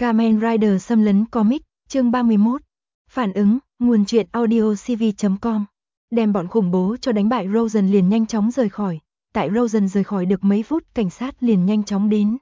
Kamen Rider xâm lấn comic, chương 31. Phản ứng, nguồn truyện audiocv.com. Đem bọn khủng bố cho đánh bại Rosen liền nhanh chóng rời khỏi. Tại Rosen rời khỏi được mấy phút, cảnh sát liền nhanh chóng đến.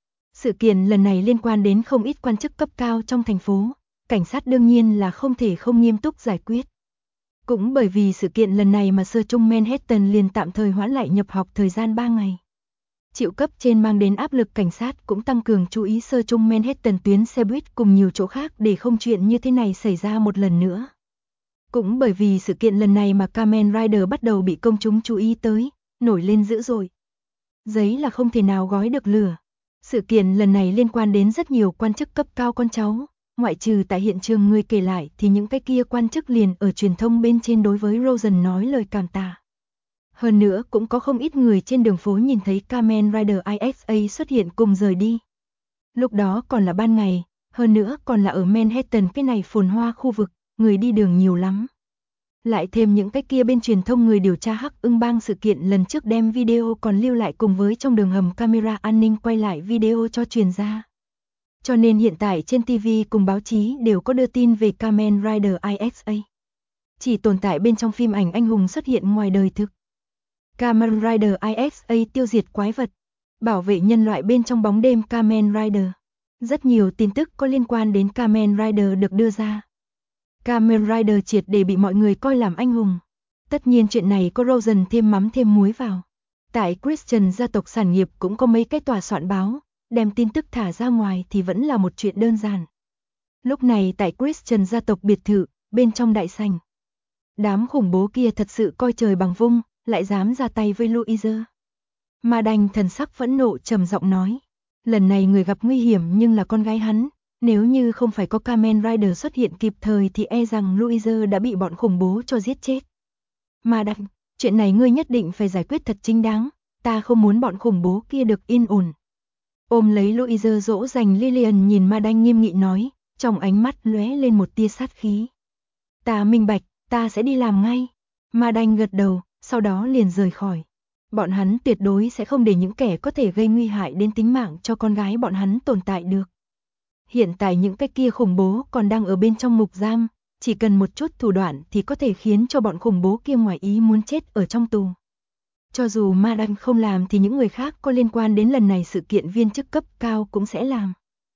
Sự kiện lần này liên quan đến không ít quan chức cấp cao trong thành phố. Cảnh sát đương nhiên là không thể không nghiêm túc giải quyết. Cũng bởi vì sự kiện lần này mà Sơ Trung Manhattan liền tạm thời hoãn lại nhập học thời gian 3 ngày. Chịu cấp trên mang đến áp lực, cảnh sát cũng tăng cường chú ý Sơ Trung Manhattan tuyến xe buýt cùng nhiều chỗ khác để không chuyện như thế này xảy ra một lần nữa. Cũng bởi vì sự kiện lần này mà Kamen Rider bắt đầu bị công chúng chú ý tới, nổi lên dữ dội. Giấy là không thể nào gói được lửa. Sự kiện lần này liên quan đến rất nhiều quan chức cấp cao con cháu, ngoại trừ tại hiện trường người kể lại thì những cái kia quan chức liền ở truyền thông bên trên đối với Rosen nói lời cảm tạ. Hơn nữa cũng có không ít người trên đường phố nhìn thấy Kamen Rider ISA xuất hiện cùng rời đi. Lúc đó còn là ban ngày, hơn nữa còn là ở Manhattan, cái này phồn hoa khu vực, người đi đường nhiều lắm. Lại thêm những cái kia bên truyền thông người điều tra Hắc Ưng Bang sự kiện lần trước đem video còn lưu lại cùng với trong đường hầm camera an ninh quay lại video cho truyền ra. Cho nên hiện tại trên TV cùng báo chí đều có đưa tin về Kamen Rider ISA. Chỉ tồn tại bên trong phim ảnh anh hùng xuất hiện ngoài đời thực. Kamen Rider ISA tiêu diệt quái vật, bảo vệ nhân loại bên trong bóng đêm Kamen Rider. Rất nhiều tin tức có liên quan đến Kamen Rider được đưa ra. Kamen Rider triệt để bị mọi người coi làm anh hùng. Tất nhiên chuyện này có Rosen thêm mắm thêm muối vào. Tại Christian gia tộc sản nghiệp cũng có mấy cái tòa soạn báo, đem tin tức thả ra ngoài thì vẫn là một chuyện đơn giản. Lúc này tại Christian gia tộc biệt thự, bên trong đại sảnh. Đám khủng bố kia thật sự coi trời bằng vung, lại dám ra tay với Louise. Ma Đành thần sắc phẫn nộ trầm giọng nói. Lần này người gặp nguy hiểm nhưng là con gái hắn. Nếu như không phải có Kamen Rider xuất hiện kịp thời thì e rằng Louise đã bị bọn khủng bố cho giết chết. Ma Đành, chuyện này ngươi nhất định phải giải quyết thật chính đáng. Ta không muốn bọn khủng bố kia được yên ổn. Ôm lấy Louise dỗ dành, Lillian nhìn Ma Đành nghiêm nghị nói, trong ánh mắt lóe lên một tia sát khí. Ta minh bạch, ta sẽ đi làm ngay. Ma Đành gật đầu, sau đó liền rời khỏi. Bọn hắn tuyệt đối sẽ không để những kẻ có thể gây nguy hại đến tính mạng cho con gái bọn hắn tồn tại được. Hiện tại những cái kia khủng bố còn đang ở bên trong ngục giam, chỉ cần một chút thủ đoạn thì có thể khiến cho bọn khủng bố kia ngoài ý muốn chết ở trong tù. Cho dù Ma Đành không làm thì những người khác có liên quan đến lần này sự kiện viên chức cấp cao cũng sẽ làm.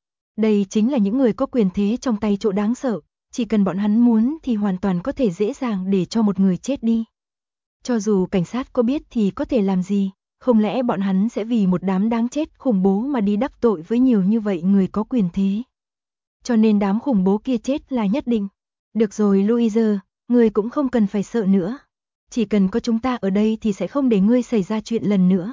Đây chính là những người có quyền thế trong tay chỗ đáng sợ, chỉ cần bọn hắn muốn thì hoàn toàn có thể dễ dàng để cho một người chết đi. Cho dù cảnh sát có biết thì có thể làm gì, không lẽ bọn hắn sẽ vì một đám đáng chết khủng bố mà đi đắc tội với nhiều như vậy người có quyền thế. Cho nên đám khủng bố kia chết là nhất định. Được rồi Louise, ngươi cũng không cần phải sợ nữa. Chỉ cần có chúng ta ở đây thì sẽ không để ngươi xảy ra chuyện lần nữa.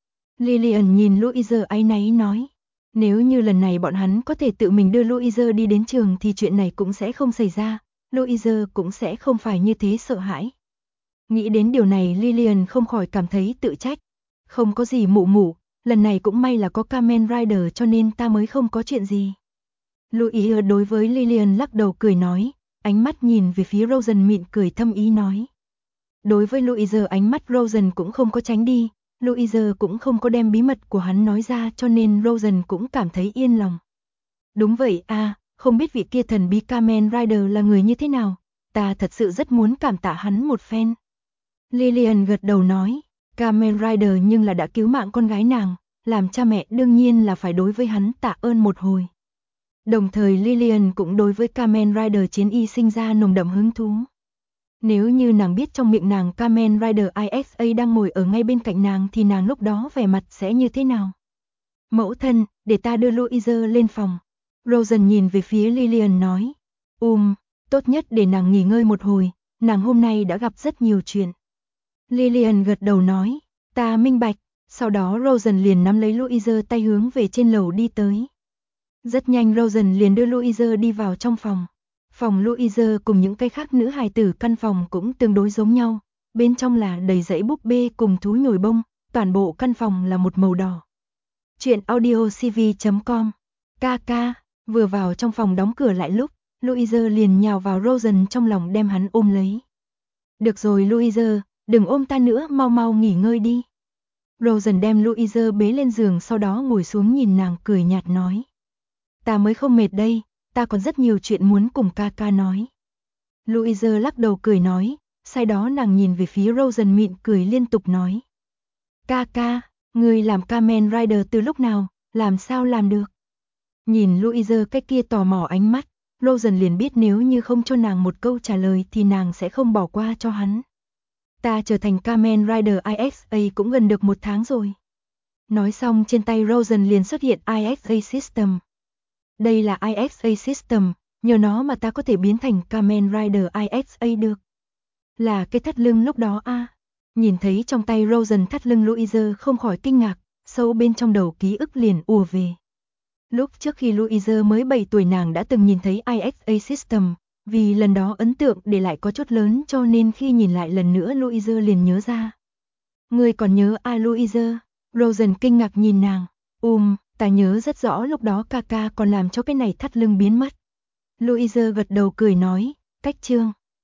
Lillian nhìn Louise áy náy nói. Nếu như lần này bọn hắn có thể tự mình đưa Louise đi đến trường thì chuyện này cũng sẽ không xảy ra. Louise cũng sẽ không phải như thế sợ hãi. Nghĩ đến điều này Lillian không khỏi cảm thấy tự trách. Không có gì mụ mụ, lần này cũng may là có Kamen Rider cho nên ta mới không có chuyện gì. Louise đối với Lillian lắc đầu cười nói, ánh mắt nhìn về phía Rosen mỉm cười thâm ý nói. Đối với Louise ánh mắt Rosen cũng không có tránh đi, Louise cũng không có đem bí mật của hắn nói ra cho nên Rosen cũng cảm thấy yên lòng. Đúng vậy à, không biết vị kia thần bí Kamen Rider là người như thế nào, ta thật sự rất muốn cảm tạ hắn một phen. Lillian gật đầu nói, Kamen Rider nhưng là đã cứu mạng con gái nàng, làm cha mẹ đương nhiên là phải đối với hắn tạ ơn một hồi. Đồng thời Lillian cũng đối với Kamen Rider chiến y sinh ra nồng đậm hứng thú. Nếu như nàng biết trong miệng nàng Kamen Rider ISA đang ngồi ở ngay bên cạnh nàng thì nàng lúc đó vẻ mặt sẽ như thế nào? Mẫu thân, để ta đưa Louise lên phòng. Rosen nhìn về phía Lillian nói. Tốt nhất để nàng nghỉ ngơi một hồi, nàng hôm nay đã gặp rất nhiều chuyện. Lillian gật đầu nói, ta minh bạch, sau đó Rosen liền nắm lấy Louise tay hướng về trên lầu đi tới. Rất nhanh Rosen liền đưa Louise đi vào trong phòng. Phòng Louise cùng những cái khác nữ hài tử căn phòng cũng tương đối giống nhau, bên trong là đầy dãy búp bê cùng thú nhồi bông, toàn bộ căn phòng là một màu đỏ. Chuyện audiocv.com. Ca, vừa vào trong phòng đóng cửa lại lúc, Louise liền nhào vào Rosen trong lòng đem hắn ôm lấy. Được rồi Louise, đừng ôm ta nữa, mau mau nghỉ ngơi đi. Rosen đem Louise bế lên giường sau đó ngồi xuống nhìn nàng cười nhạt nói. Ta mới không mệt đây, ta còn rất nhiều chuyện muốn cùng ca ca nói. Louise lắc đầu cười nói, sau đó nàng nhìn về phía Rosen mỉm cười liên tục nói. Ca ca, ngươi làm Kamen Rider từ lúc nào, làm sao làm được? Nhìn Louise cái kia tò mò ánh mắt, Rosen liền biết nếu như không cho nàng một câu trả lời thì nàng sẽ không bỏ qua cho hắn. Ta trở thành Kamen Rider IXA cũng gần được 1 tháng rồi. Nói xong trên tay Rosen liền xuất hiện IXA System. Đây là IXA System, nhờ nó mà ta có thể biến thành Kamen Rider IXA được. Là cái thắt lưng lúc đó a. Nhìn thấy trong tay Rosen thắt lưng Louise không khỏi kinh ngạc, sâu bên trong đầu ký ức liền ùa về. Lúc trước khi Louise mới 7 tuổi nàng đã từng nhìn thấy IXA System, vì lần đó ấn tượng để lại có chút lớn cho nên khi nhìn lại lần nữa Louise liền nhớ ra. Ngươi còn nhớ Louise? Rosen kinh ngạc nhìn nàng. Ta nhớ rất rõ lúc đó ca ca còn làm cho cái này thắt lưng biến mất. Louise gật đầu cười nói, cách chương.